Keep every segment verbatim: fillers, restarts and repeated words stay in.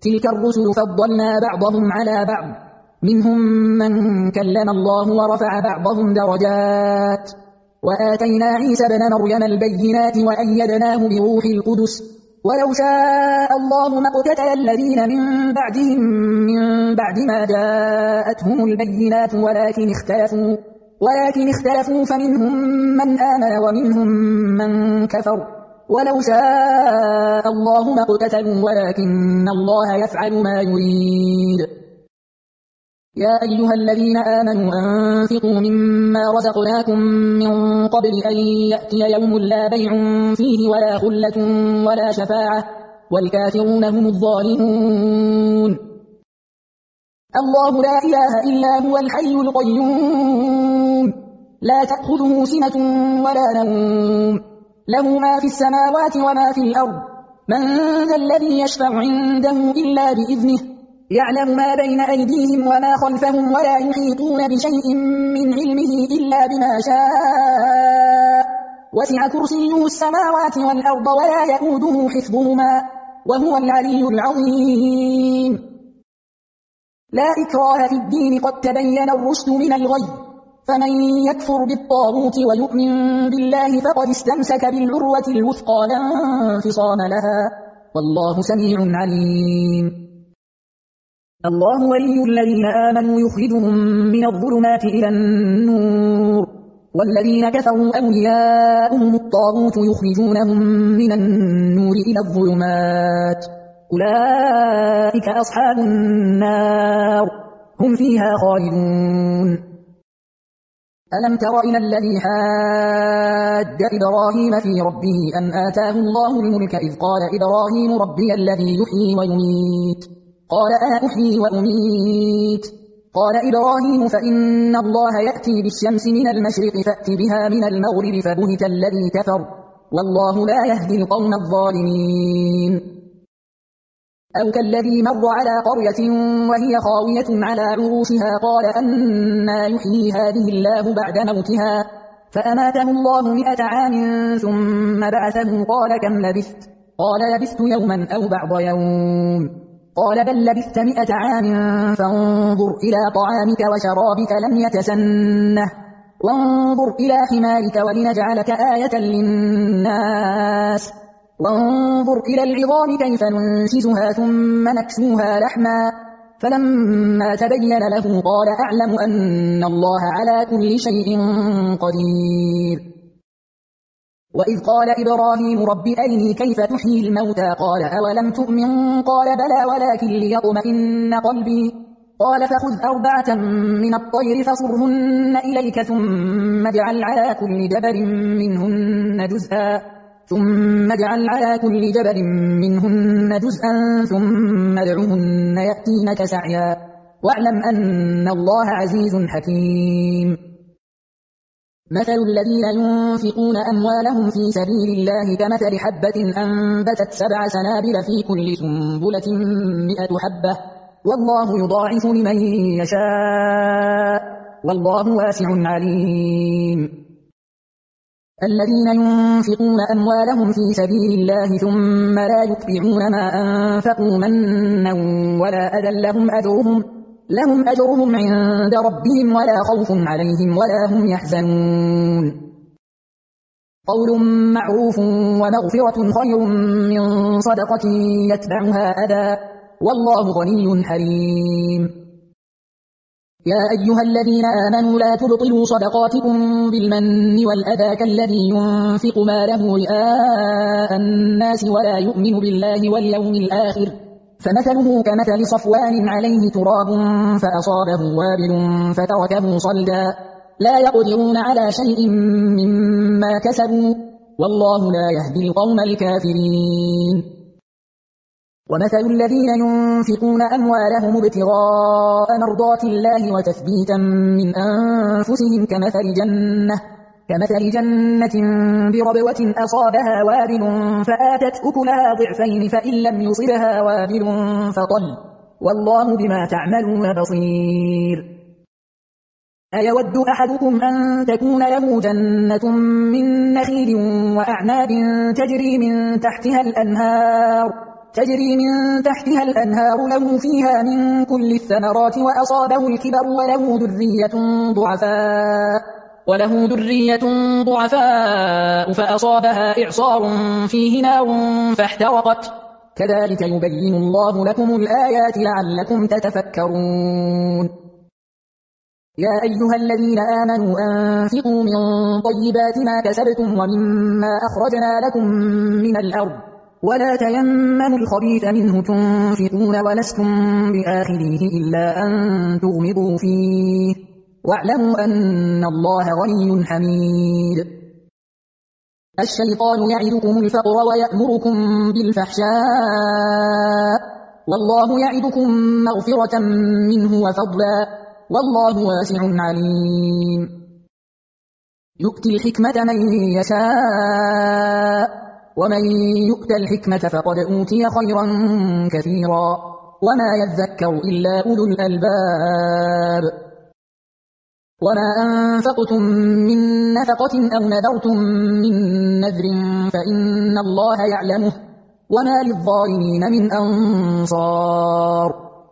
تلك الرسل فضلنا بعضهم على بعض منهم من كلم الله ورفع بعضهم درجات وآتينا عيسى ابن مريم البينات وأيدناه بروح القدس ولو شاء الله ما اقتتل الذين من بعدهم من بعد ما جاءتهم البينات ولكن اختلفوا ولكن اختلفوا فمنهم من آمن ومنهم من كفر ولو شاء الله ما اقتتلوا ولكن الله يفعل ما يريد. يا أيها الذين آمنوا أنفقوا مما رزقناكم من قبل أن يأتي يوم لا بيع فيه ولا خلة ولا شفاعة والكافرون هم الظالمون. الله لا إله إلا هو الحي القيوم لا تأخذه سنة ولا نوم له ما في السماوات وما في الأرض من ذا الذي يشفع عنده إلا بإذنه يعلم ما بين أيديهم وما خلفهم ولا يحيطون بشيء من علمه إلا بما شاء وسع كرسيه السماوات والأرض ولا يئوده حفظهما وهو العلي العظيم. لا إكراه في الدين قد تبين الرشد من الغي فمن يكفر بالطاغوت ويؤمن بالله فقد استمسك بالعروة الوثقى لا انفصام لها والله سميع عليم. الله ولي الذين آمنوا يخرجهم من الظلمات إلى النور والذين كفروا أولياؤهم الطاغوت يخرجونهم من النور إلى الظلمات أولئك أصحاب النار هم فيها خالدون. ألم تر إلى الذي حاج إبراهيم في ربه أن آتاه الله الملك إذ قال إبراهيم ربي الذي يحيي ويميت قال أنا أحيي وأميت قال إبراهيم فإن الله يأتي بالشمس من المشرق فأت بها من المغرب فبهت الذي كفر والله لا يهدي القوم الظالمين. أو كالذي مر على قرية وهي خاوية على عروشها قال أنى يحيي هذه الله بعد موتها فأماته الله مئة عام ثم بعثه قال كم لبثت قال لبثت يوما أو بعض يوم قال بل لبثت مئة عام فانظر إلى طعامك وشرابك لم يتسنه وانظر إلى حمارك ولنجعلك آية للناس وانظر إلى العظام كيف ننشزها ثم نكسوها لحما فلما تبين له قال أعلم أن الله على كل شيء قدير. وإذ قال إبراهيم رب أرني كيف تحيي الموتى قال أولم تؤمن قال بلى ولكن ليطمئن قلبي قال فخذ أربعة من الطير فصرهن إليك ثم اجعل على كل جبل منهن جزءا ثم اجعل على كل جبل منهن جزءا ثم ادعهن يأتينك سعيا واعلم أن الله عزيز حكيم. مثل الذين ينفقون أموالهم في سبيل الله كمثل حبة أنبتت سبع سنابل في كل سنبلة مئة حبة والله يضاعف لمن يشاء والله واسع عليم. الذين ينفقون أموالهم في سبيل الله ثم لا يتبعون ما أنفقوا منا ولا أذى لهم أجرهم لهم أجرهم عند ربهم ولا خوف عليهم ولا هم يحزنون. قول معروف ومغفرة خير من صدقة يتبعها أذى والله غني حليم. يا أيها الذين آمنوا لا تبطلوا صدقاتكم بالمن والأذى كالذي ينفق ماله رئاء الناس ولا يؤمن بالله واليوم الآخر فمثله كمثل صفوان عليه تراب فأصابه وابل فتركه صلدا لا يقدرون على شيء مما كسبوا والله لا يهدي القوم الكافرين. ومثل الذين ينفقون أموالهم ابتغاء مرضات الله وتثبيتا من أنفسهم كمثل جنة كمثل جنة بربوة أصابها وابل فآتت أكلها ضعفين فإن لم يصبها وابل فطل والله بما تعملون بصير. أيود أحدكم أن تكون له جنة من نخيل وأعناب تجري من تحتها الأنهار تجري من تحتها الأنهار له فيها من كل الثمرات وأصابه الكبر وله ذرية ضعفاء وله ذرية ضعفاء فأصابها إعصار فيه نار فاحترقت كذلك يبين الله لكم الآيات لعلكم تتفكرون يا أيها الذين آمنوا أنفقوا من طيبات ما كسبتم ومما أخرجنا لكم من الأرض ولا تيمموا الخبيث منه تنفقون ولستم بآخذيه إلا أن تغمضوا فيه واعلموا أن الله غني حميد الشيطان يعدكم الفقر ويأمركم بالفحشاء والله يعدكم مغفرة منه وفضلا والله واسع عليم يؤتي الحكمة من يشاء ومن يؤت الحكمة فقد أوتي خيرا كثيرا وما يذكر إلا أولو الألباب وما أنفقتم من نفقة أو نذرتم من نذر فإن الله يعلمه وما للظالمين من أنصار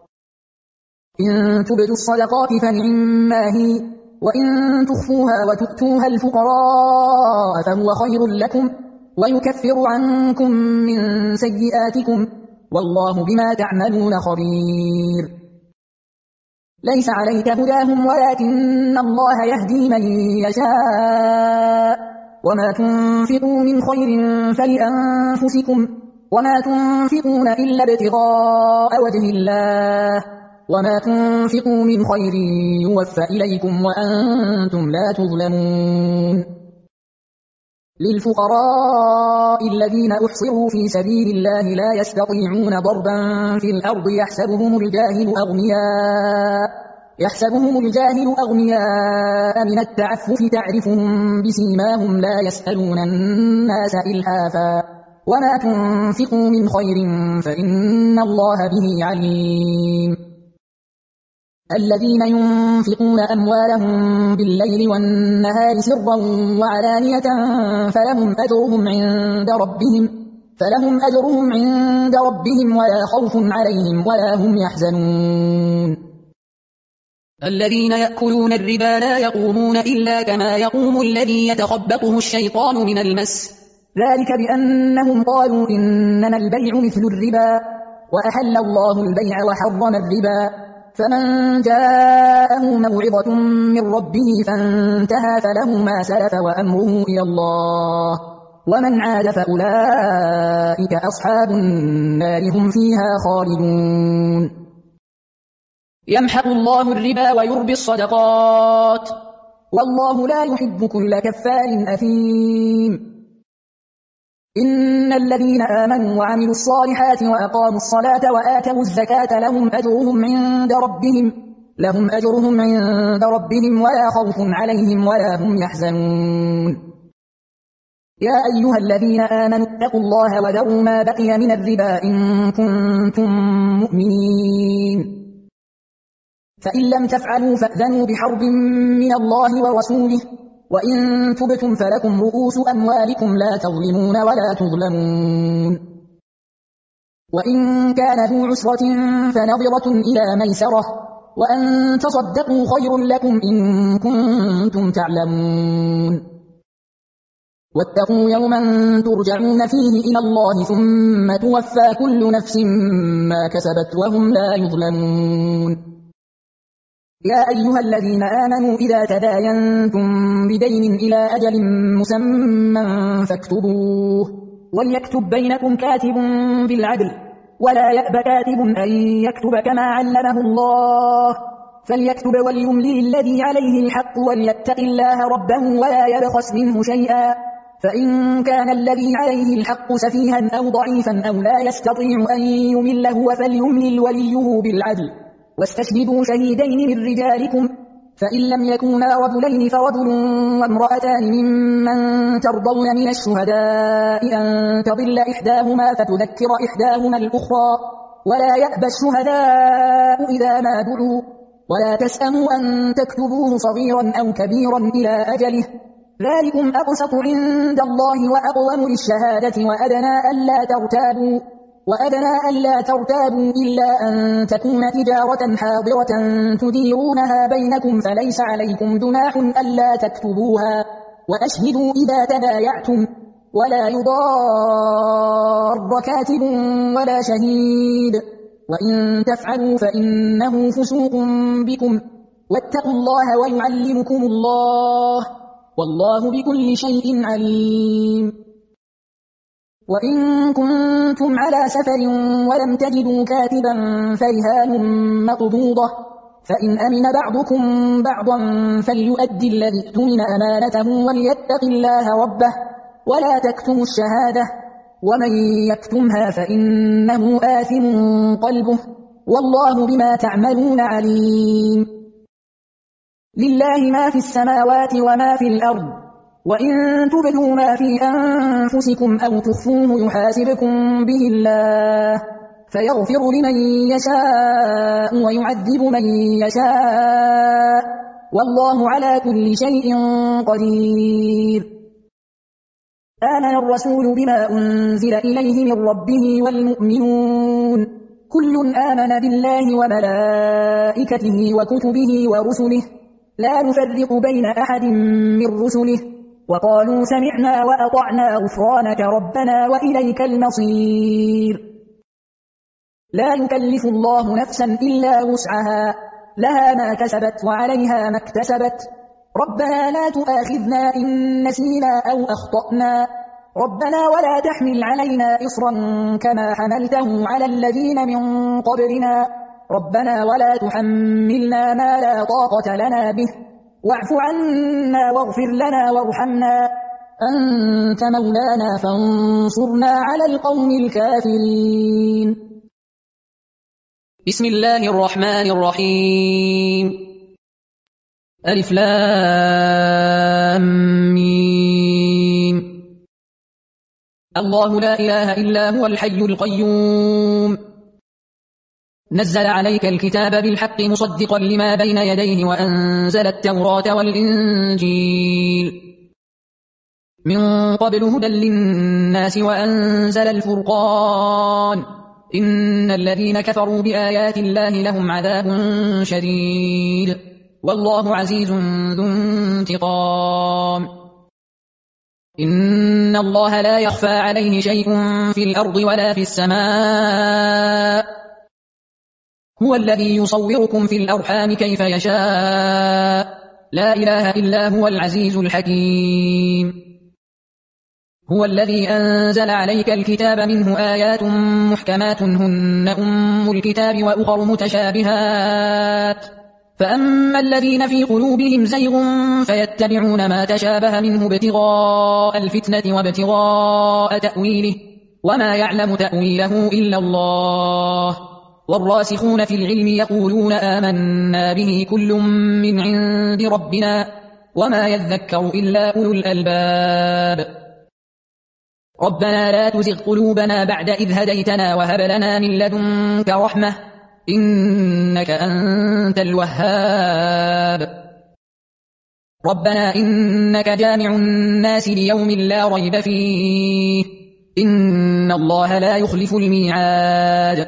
إن تبدوا الصدقات فنعما هي وإن تخفوها وتؤتوها الفقراء فهو خير لكم ويكفر عنكم من سيئاتكم والله بما تعملون خبير ليس عليك هداهم ولكن الله يهدي من يشاء وما تنفقوا من خير فلأنفسكم وما تنفقون إلا ابتغاء وجه الله وما تنفقوا من خير يوفى إليكم وأنتم لا تظلمون للفقراء الذين أحصروا في سبيل الله لا يستطيعون ضربا في الأرض يحسبهم الجاهل أغنياء يحسبهم الجاهل أغنياء من التعفف تعرفهم بسيماهم لا يسألون الناس إلحافا وما تنفقوا من خير فإن الله به عليم الذين ينفقون أموالهم بالليل والنهار سرا وعلانية فلهم أجرهم عند ربهم فلهم أجرهم عند ربهم ولا خوف عليهم ولا هم يحزنون الذين يأكلون الربا لا يقومون إلا كما يقوم الذي يتخبطه الشيطان من المس ذلك بأنهم قالوا إنما البيع مثل الربا وأحل الله البيع وحرم الربا فمن جاءه موعظة من ربه فانتهى فله ما سلف وأمره إلى الله ومن عاد فأولئك أصحاب النار هم فيها خالدون يمحق الله الربا ويربي الصدقات والله لا يحب كل كفار أثيم إن الذين آمنوا وعملوا الصالحات وأقاموا الصلاة وآتوا الزكاة لهم أجرهم عند ربهم لهم أجرهم عند ربهم ولا خوف عليهم ولا هم يحزنون يا أيها الذين آمنوا اتقوا الله وذروا ما بقي من الربا إن كنتم مؤمنين فإن لم تفعلوا فأذنوا بحرب من الله ورسوله وإن تبتم فلكم رؤوس أموالكم لا تظلمون ولا تظلمون وإن كان ذو عسرة فنظرة إلى ميسرة وأن تصدقوا خير لكم إن كنتم تعلمون واتقوا يوما ترجعون فيه إلى الله ثم توفى كل نفس ما كسبت وهم لا يظلمون يا أيها الذين آمنوا إذا تداينتم بدين إلى أجل مسمى فاكتبوه وليكتب بينكم كاتب بالعدل ولا يأب كاتب أن يكتب كما علمه الله فليكتب وليملي الذي عليه الحق وليتق الله ربه ولا يبخس منه شيئا فإن كان الذي عليه الحق سفيها أو ضعيفا أو لا يستطيع أن يمله فليملل وليه بالعدل واستشهدوا شهيدين من رجالكم فإن لم يكونا رجلين فرجل وامرأتان ممن ترضون من الشهداء أن تضل إحداهما فتذكر إحداهما الأخرى ولا يأبى الشهداء إذا ما دعوا ولا تسأموا أن تكتبوه صغيرا أو كبيرا إلى أجله ذلكم أقسط عند الله وأقوم للشهادة وأدنى ألا ترتابوا وأدنى ألا ترتابوا إلا أن تكون تجارة حاضرة تديرونها بينكم فليس عليكم جناح ألا تكتبوها، وأشهدوا إذا تبايعتم، ولا يضار كاتب ولا شهيد، وإن تفعلوا فإنه فسوق بكم، واتقوا الله ويعلمكم الله، والله بكل شيء عليم. وإن كنتم على سفر ولم تجدوا كاتبا فرهان مقبوضة، فإن أمن بعضكم بعضا فليؤدي الذي اؤتمن أمانته وليتق الله ربه ولا تكتموا الشهادة، ومن يكتمها فإنه آثم قلبه، والله بما تعملون عليم. لله ما في السماوات وما في الأرض، وإن تبدوا ما في أنفسكم أو تخفوه يحاسبكم به الله، فيغفر لمن يشاء ويعذب من يشاء، والله على كل شيء قدير. آمن الرسول بما أنزل إليه من ربه والمؤمنون كل آمن بالله وملائكته وكتبه ورسله لا نفرق بين أحد من رسله، وقالوا سمعنا وأطعنا غفرانك ربنا وإليك المصير. لا يكلف الله نفسا إلا وسعها، لها ما كسبت وعليها ما اكتسبت، ربنا لا تؤاخذنا إن نسينا أو أخطأنا، ربنا ولا تحمل علينا إصرا كما حملته على الذين من قبلنا، ربنا ولا تحملنا ما لا طاقة لنا به، واعف عنا واغفر لنا وارحمنا، أنت مولانا فانصرنا على القوم الكافرين. بسم الله الرحمن الرحيم. ألف لام ميم. الله لا إله إلا هو الحي القيوم، نزل عليك الكتاب بالحق مصدقا لما بين يديه وأنزل التوراة والإنجيل من قبل هدى للناس وأنزل الفرقان، إن الذين كفروا بآيات الله لهم عذاب شديد، والله عزيز ذو انتقام. إن الله لا يخفى عليه شيء في الأرض ولا في السماء، هو الذي يصوركم في الأرحام كيف يشاء، لا إله إلا هو العزيز الحكيم. هو الذي أنزل عليك الكتاب منه آيات محكمات هن أم الكتاب وأخر متشابهات، فأما الذين في قلوبهم زيغ فيتبعون ما تشابه منه ابتغاء الفتنة وابتغاء تأويله، وما يعلم تأويله إلا الله، والراسخون في العلم يقولون آمنا به كل من عند ربنا وما يذكر إلا أولو الألباب. ربنا لا تزغ قلوبنا بعد إذ هديتنا وهب لنا من لدنك رحمة إنك أنت الوهاب. ربنا إنك جامع الناس ليوم لا ريب فيه، إن الله لا يخلف الميعاد.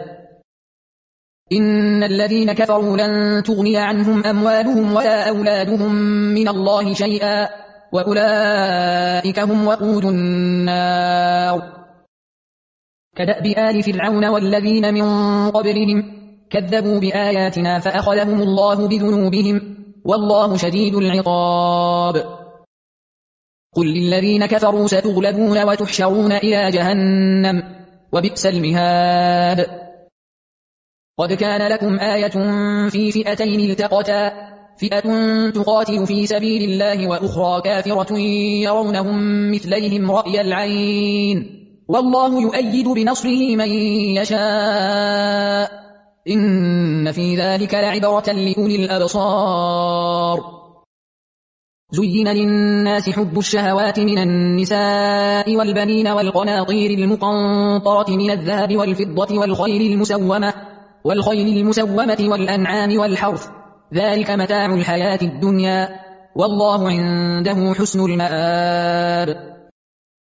إن الذين كفروا لن تغني عنهم أموالهم ولا أولادهم من الله شيئا، وأولئك هم وقود النار. كدأب آل فرعون والذين من قبلهم كذبوا بآياتنا فأخذهم الله بذنوبهم، والله شديد العقاب. قل للذين كفروا ستغلبون وتحشرون إلى جهنم وبئس المهاد. قد كان لكم آية في فئتين التقتا، فئة تقاتل في سبيل الله وأخرى كافرة يرونهم مثليهم رأي العين، والله يؤيد بنصره من يشاء، إن في ذلك لعبرة لأولي الأبصار. زين للناس حب الشهوات من النساء والبنين والقناطير المقنطرة من الذهب والفضة والخيل المسومة والخيل المسومة والأنعام والحرث، ذلك متاع الحياة الدنيا، والله عنده حسن المآب.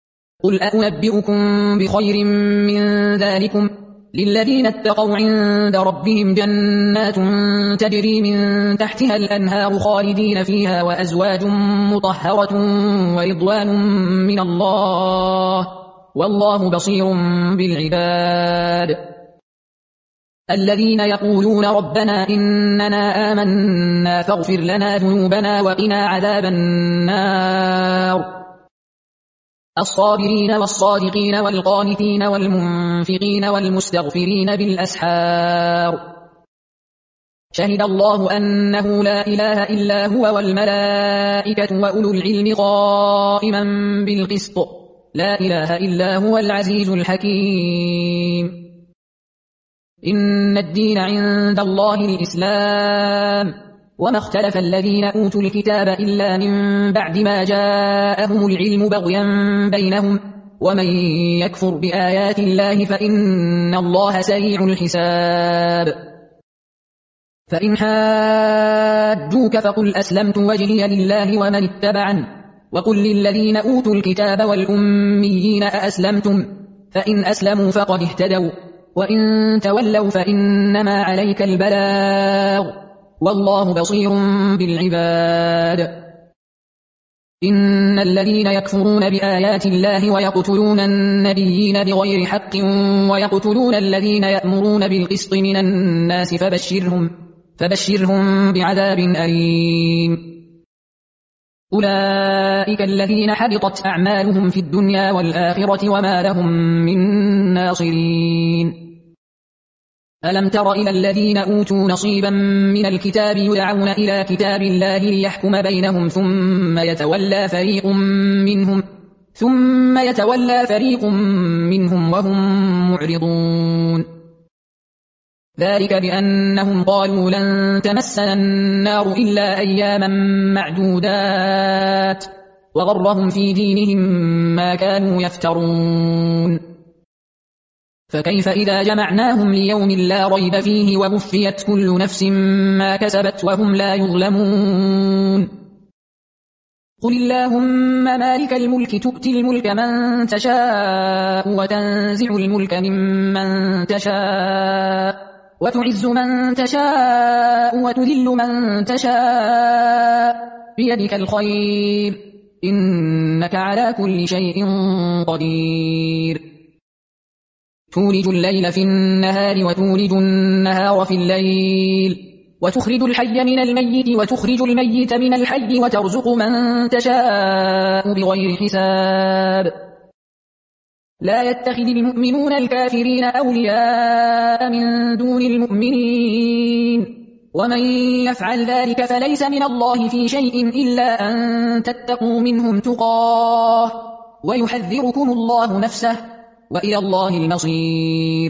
قل أنبئكم بخير من ذلكم للذين اتقوا عند ربهم جنات تجري من تحتها الأنهار خالدين فيها وأزواج مطهرة ورضوان من الله والله بصير بالعباد الذين يقولون ربنا إننا آمنا فاغفر لنا ذنوبنا وقنا عذاب النار الصابرين والصادقين والقانتين والمنفقين والمستغفرين بالأسحار شهد الله أنه لا إله إلا هو والملائكة وأولو العلم قائما بالقسط لا إله إلا هو العزيز الحكيم إن الدين عند الله الإسلام وما اختلف الذين أوتوا الكتاب إلا من بعد ما جاءهم العلم بغيا بينهم ومن يكفر بآيات الله فإن الله سريع الحساب فإن حاجوك فقل أسلمت وجهي لله ومن اتبعن وقل للذين أوتوا الكتاب والأميين أأسلمتم فإن أسلموا فقد اهتدوا وإن تولوا فإنما عليك البلاغ والله بصير بالعباد إن الذين يكفرون بآيات الله ويقتلون النبيين بغير حق ويقتلون الذين يأمرون بالقسط من الناس فبشرهم, فبشرهم بعذاب أليم أولئك الذين حبطت أعمالهم في الدنيا والآخرة وما لهم من ناصرين ألم تر إلى الذين أوتوا نصيبا من الكتاب يدعون إلى كتاب الله ليحكم بينهم ثم يتولى فريق منهم ثم يتولى فريق منهم وهم معرضون ذلك بأنهم قالوا لن تمسنا النار إلا أياما معدودات وغرهم في دينهم ما كانوا يفترون فكيف إذا جمعناهم ليوم لا ريب فيه ووفيت كل نفس ما كسبت وهم لا يظلمون قل اللهم مالك الملك تؤتي الملك من تشاء وتنزع الملك ممن تشاء وتعز من تشاء وتذل من تشاء بيدك الخير إنك على كل شيء قدير تولج الليل في النهار وتولج النهار في الليل وتخرج الحي من الميت وتخرج الميت من الحي وترزق من تشاء بغير حساب لا يتخذ المؤمنون الكافرين أولياء من دون المؤمنين ومن يفعل ذلك فليس من الله في شيء إلا أن تتقوا منهم تقاه ويحذركم الله نفسه وإلى الله المصير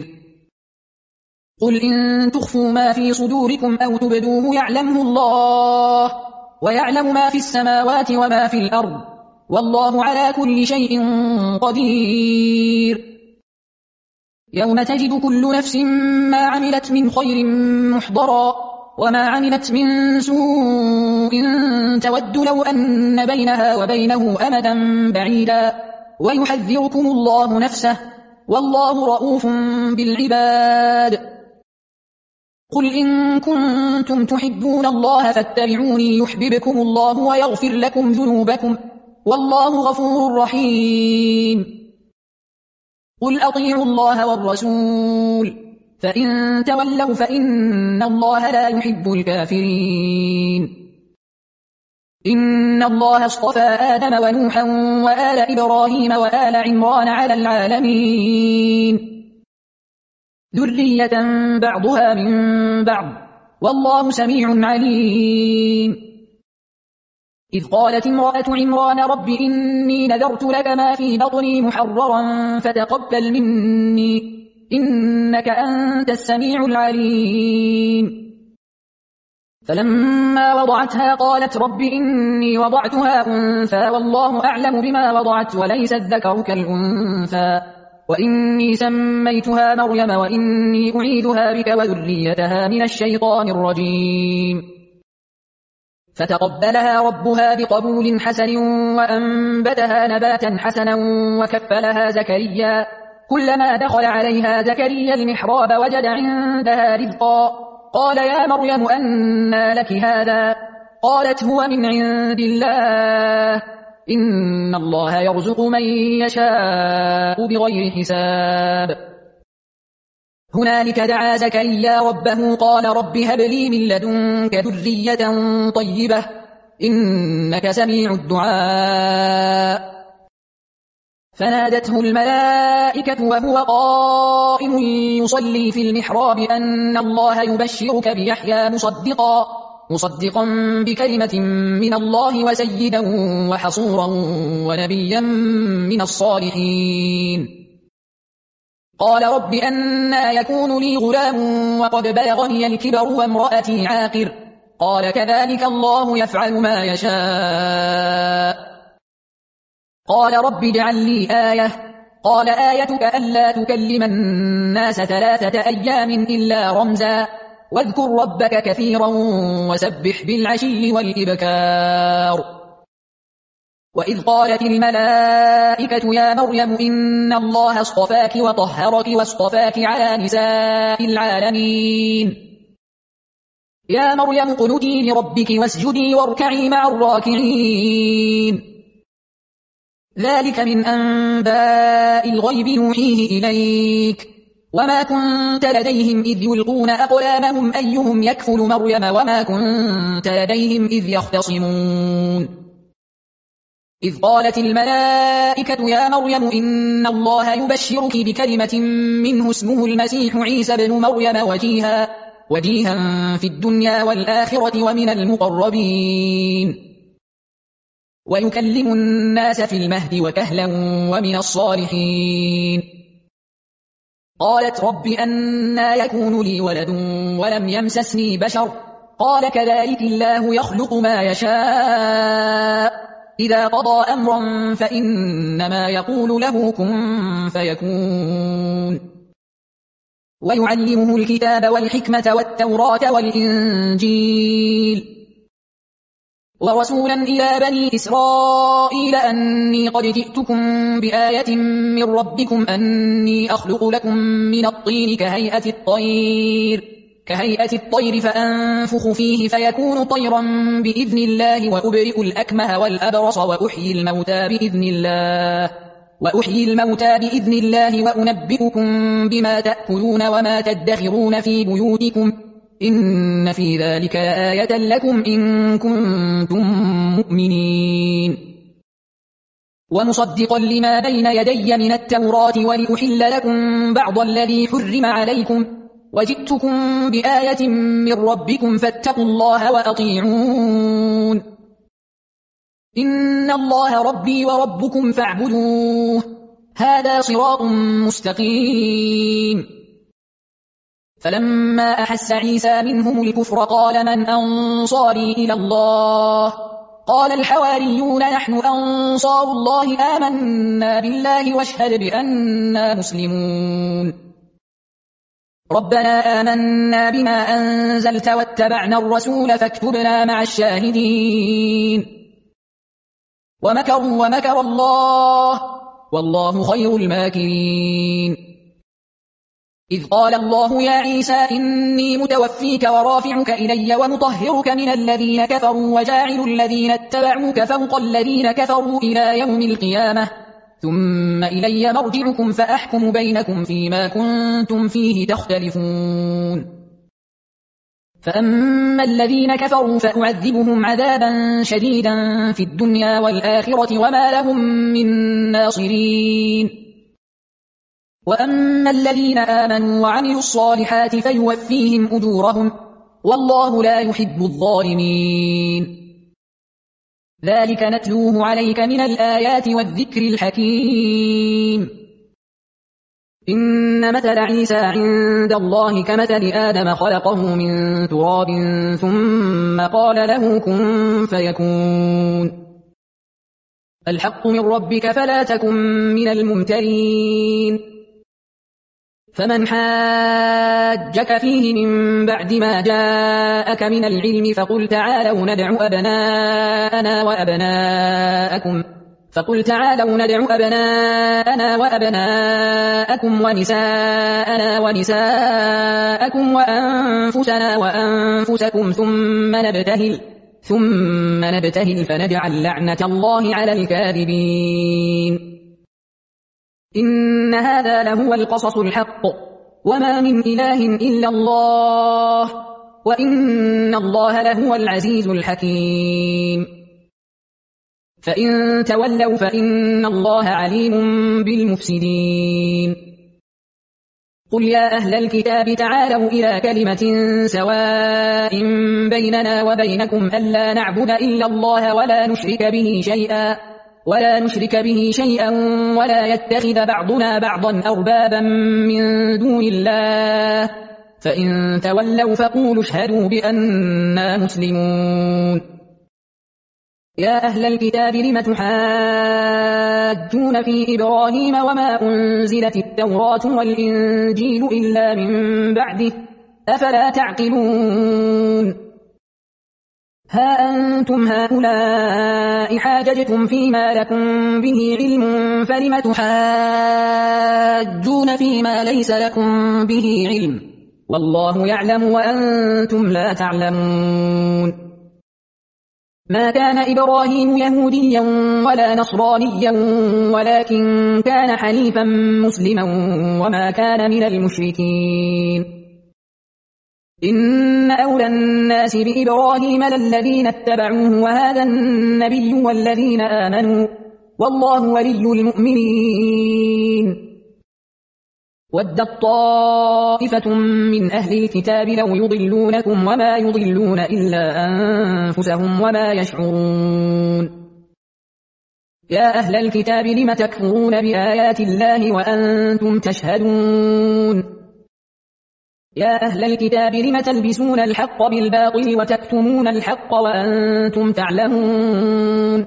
قل إن تخفوا ما في صدوركم أو تبدوه يعلمه الله ويعلم ما في السماوات وما في الأرض والله على كل شيء قدير يوم تجد كل نفس ما عملت من خير محضرا وما عملت من سوء تود لو أن بينها وبينه أمدا بعيدا ويحذركم الله نفسه والله رؤوف بالعباد قل إن كنتم تحبون الله فاتبعوني يحببكم الله ويغفر لكم ذنوبكم والله غفور رحيم قل أطيعوا الله والرسول فإن تولوا فإن الله لا يحب الكافرين إن الله اصطفى آدم ونوحا وآل إبراهيم وآل عمران على العالمين ذرية بعضها من بعض والله سميع عليم إذ قالت امرأة عمران رب إني نذرت لك ما في بطني محررا فتقبل مني إنك أنت السميع العليم فلما وضعتها قالت رب إني وضعتها أنثى والله أعلم بما وضعت وليس الذكر كالأنثى وإني سميتها مريم وإني أعيدها بك وذريتها من الشيطان الرجيم فتقبلها ربها بقبول حسن وأنبتها نباتا حسنا وكفلها زكريا. كلما دخل عليها زكريا المحراب وجد عندها رزقا. قال يا مريم أنى لك هذا؟ قالت هو من عند الله، إن الله يرزق من يشاء بغير حساب. هنالك دعا زكريا ربه قال رب هب لي من لدنك ذرية طيبة إنك سميع الدعاء. فنادته الملائكة وهو قائم يصلي في المحراب أن الله يبشرك بيحيى مصدقا مصدقا بكلمة من الله وسيدا وحصورا ونبيا من الصالحين. قال رب أنى يكون لي غلام وقد بلغني الكبر وامرأتي عاقر. قال كذلك الله يفعل ما يشاء. قال رب اجعل لي آية. قال آيتك ألا تكلم الناس ثلاثة أيام إلا رمزا واذكر ربك كثيرا وسبح بالعشي والإبكار. وإذ قالت الملائكة يا مريم إن الله اصطفاك وطهرك واصطفاك على نساء العالمين. يا مريم اقنتي لربك واسجدي واركعي مع الراكعين. ذلك من أنباء الغيب نوحيه إليك وما كنت لديهم إذ يلقون أقلامهم أيهم يكفل مريم وما كنت لديهم إذ يختصمون. إذ قالت الملائكة يا مريم إن الله يبشرك بكلمة منه اسمه المسيح عيسى بن مريم وجيها, وجيها في الدنيا والآخرة ومن المقربين ويكلم الناس في المهد وكهلا ومن الصالحين. قالت رب أنى يكون لي ولد ولم يمسسني بشر. قال كذلك الله يخلق ما يشاء إذا قضى أمرا فإنما يقول له كن فيكون. ويعلمه الكتاب والحكمة والتوراة والإنجيل ورسولا إلى بني إسرائيل أني قد جئتكم بآية من ربكم أني أخلق لكم من الطين كهيئة الطير كهيئة الطير فأنفخ فيه فيكون طيرا بإذن الله وأبرئ الأكمه والأبرص وأحيي الموتى بإذن الله وأحيي الموتى بإذن الله وأنبئكم بما تأكلون وما تدخرون في بيوتكم إن في ذلك لآية لكم إن كنتم مؤمنين. ومصدقا لما بين يدي من التوراة ولأحل لكم بعض الذي حرم عليكم وجئتكم بآية من ربكم فاتقوا الله وأطيعون. إن الله ربي وربكم فاعبدوه هذا صراط مستقيم. فلما أحس عيسى منهم الكفر قال من أنصاري إلى الله؟ قال الحواريون نحن أنصار الله آمنا بالله واشهد بأننا مسلمون. ربنا آمنا بما أنزلت واتبعنا الرسول فاكتبنا مع الشاهدين. ومكروا ومكر الله والله خير الماكرين. إذ قال الله يا عيسى إني متوفيك ورافعك إلي ومطهرك من الذين كفروا وجاعل الذين اتبعوك فوق الذين كفروا إلى يوم القيامة ثم إلي مرجعكم فأحكم بينكم فيما كنتم فيه تختلفون. فأما الذين كفروا فأعذبهم عذابا شديدا في الدنيا والآخرة وما لهم من ناصرين. وأما الذين آمنوا وعملوا الصالحات فيوفيهم أجورهم والله لا يحب الظالمين. ذلك نتلوه عليك من الآيات والذكر الحكيم. إن مثل عيسى عند الله كمثل آدم خلقه من تراب ثم قال له كن فيكون. الحق من ربك فلا تكن من الممترين. فمن حاجك فيه من بعد ما جاءك من العلم فقل تعالوا ندع أبناءنا وأبناءكم فقل تعالوا ندع أبناءنا وأبناءكم ونساءنا ونساءكم وأنفسنا وأنفسكم ثم نبتهل ثم نبتهل فنجعل لعنة الله على الكاذبين. إن هذا لهو القصص الحق وما من إله إلا الله وإن الله لهو العزيز الحكيم. فإن تولوا فإن الله عليم بالمفسدين. قل يا أهل الكتاب تعالوا إلى كلمة سواء بيننا وبينكم ألا نعبد إلا الله ولا نشرك به شيئا ولا نشرك به شيئا ولا يتخذ بعضنا بعضا أربابا من دون الله فإن تولوا فقولوا اشهدوا بأننا مسلمون. يا أهل الكتاب لم تحاجون في إبراهيم وما أنزلت التوراة والإنجيل إلا من بعده أفلا تعقلون. ها أنتم هؤلاء حاججتم فيما لكم به علم فلم تحاجون فيما ليس لكم به علم والله يعلم وأنتم لا تعلمون. ما كان إبراهيم يهوديا ولا نصرانيا ولكن كان حنيفا مسلما وما كان من المشركين. إن أولى الناس بإبراهيم للذين اتبعوه وهذا النبي والذين آمنوا والله ولي المؤمنين. ودت طائفة من أهل الكتاب لو يضلونكم وما يضلون إلا أنفسهم وما يشعرون. يا أهل الكتاب لم تكفرون بآيات الله وأنتم تشهدون. يا أهل الكتاب لم تلبسون الحق بالباطل وتكتمون الحق وأنتم تعلمون.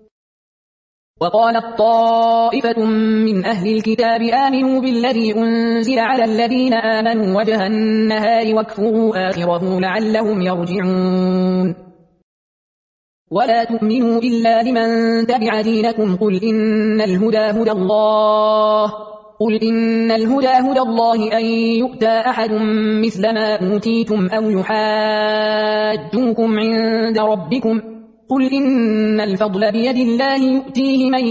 وقالت طائفة من أهل الكتاب آمنوا بالذي أنزل على الذين آمنوا وجه النهار واكفروا آخره لعلهم يرجعون. ولا تؤمنوا إلا لمن تبع دينكم قل إن الهدى هدى الله قل إن الهدى هدى الله أن يؤتى أحد مثل ما أوتيتم أو يحاجوكم عند ربكم قل إن الفضل بيد الله يؤتيه من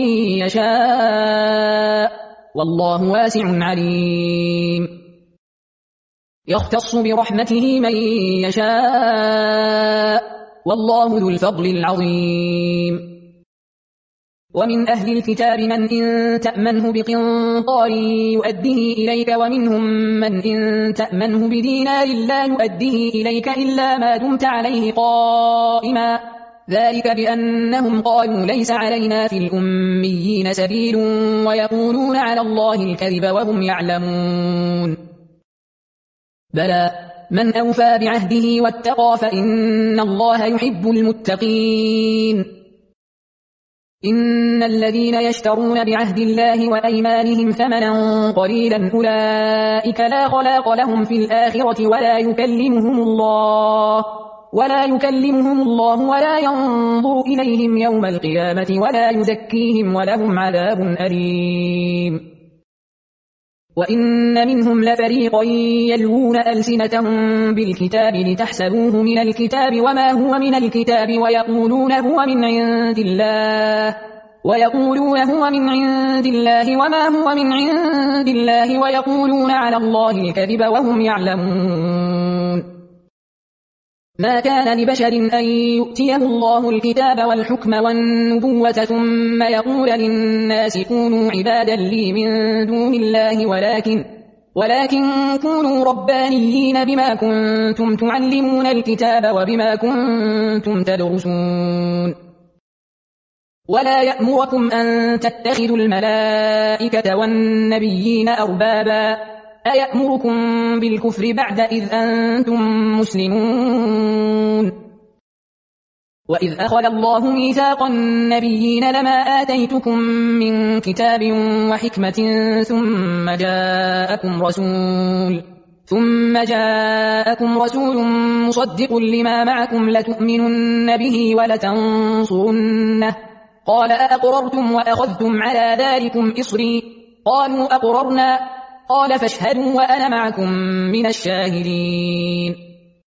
يشاء والله واسع عليم. يختص برحمته من يشاء والله ذو الفضل العظيم. ومن أهل الكتاب من إن تأمنه بقنطار يؤديه إليك ومنهم من إن تأمنه بدينار لا يؤديه إليك إلا ما دمت عليه قائما ذلك بأنهم قالوا ليس علينا في الأميين سبيل ويقولون على الله الكذب وهم يعلمون. بلى من أوفى بعهده واتقى فإن الله يحب المتقين. إن الذين يشترون بعهد الله وأيمانهم ثمنا قليلا أولئك لا خلاق لهم في الآخرة ولا يكلمهم الله ولا يكلمهم الله ولا ينظر إليهم يوم القيامة ولا يزكيهم ولهم عذاب أليم. وإن منهم لفريقا يلوون ألسنتهم بالكتاب لتحسبوه من الكتاب وما هو من الكتاب ويقولون هو من عند الله ويقولون هو من عند الله وما هو من عند الله ويقولون على الله الكذب وهم يعلمون. ما كان لبشر أن يؤتيه الله الكتاب والحكم والنبوة ثم يقول للناس كونوا عبادا لي من دون الله ولكن ولكن كونوا ربانيين بما كنتم تعلمون الكتاب وبما كنتم تدرسون. ولا يأمركم أن تتخذوا الملائكة والنبيين أربابا أيأمركم بالكفر بعد إذ أنتم مسلمون. وإذ أخذ الله ميثاق النبيين لما آتيتكم من كتاب وحكمة ثم جاءكم رسول ثم جاءكم رسول مصدق لما معكم لتؤمنن به ولتنصرنه قال أأقررتم وأخذتم على ذلكم إصري قالوا أقررنا قال فاشهدوا وأنا معكم من الشاهدين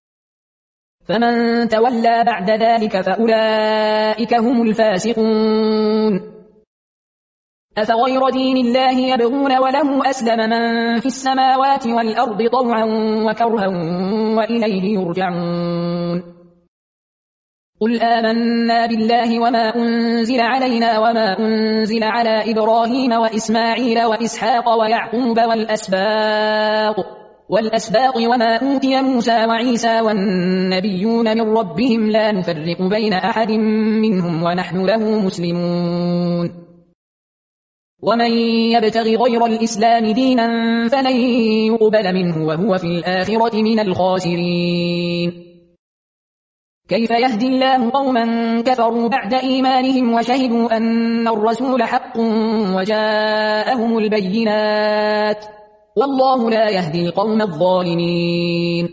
فمن تولى بعد ذلك فأولئك هم الفاسقون أفغير دين الله يبغون وله أسلم من في السماوات والأرض طوعا وكرها وإليه يرجعون قل آمنا بالله وما أنزل علينا وما أنزل على إبراهيم وإسماعيل وإسحاق ويعقوب والأسباط والأسباط وما أوتي موسى وعيسى والنبيون من ربهم لا نفرق بين أحد منهم ونحن له مسلمون ومن يبتغ غير الإسلام دينا فلن يقبل منه وهو في الآخرة من الخاسرين كيف يهدي الله قوما كفروا بعد إيمانهم وشهدوا أن الرسول حق وجاءهم البينات والله لا يهدي القوم الظالمين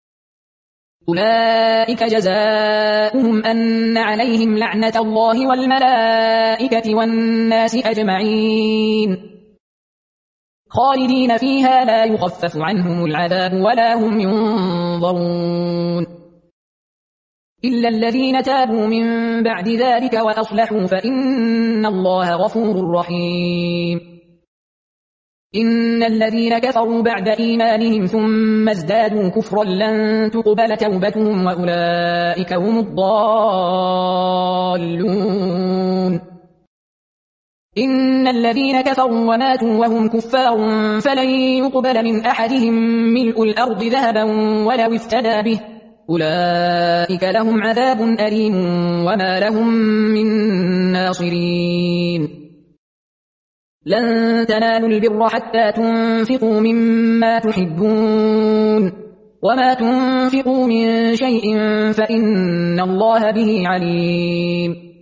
أولئك جزاؤهم أن عليهم لعنة الله والملائكة والناس أجمعين خالدين فيها لا يخفف عنهم العذاب ولا هم ينظرون إلا الذين تابوا من بعد ذلك وأصلحوا فإن الله غفور رحيم إن الذين كفروا بعد إيمانهم ثم ازدادوا كفرا لن تقبل توبتهم وأولئك هم الضالون إن الذين كفروا وماتوا وهم كفار فلن يقبل من أحدهم ملء الأرض ذهبا ولو افتدى به أولئك لهم عذاب أليم وما لهم من ناصرين لن تنالوا البر حتى تنفقوا مما تحبون وما تنفقوا من شيء فإن الله به عليم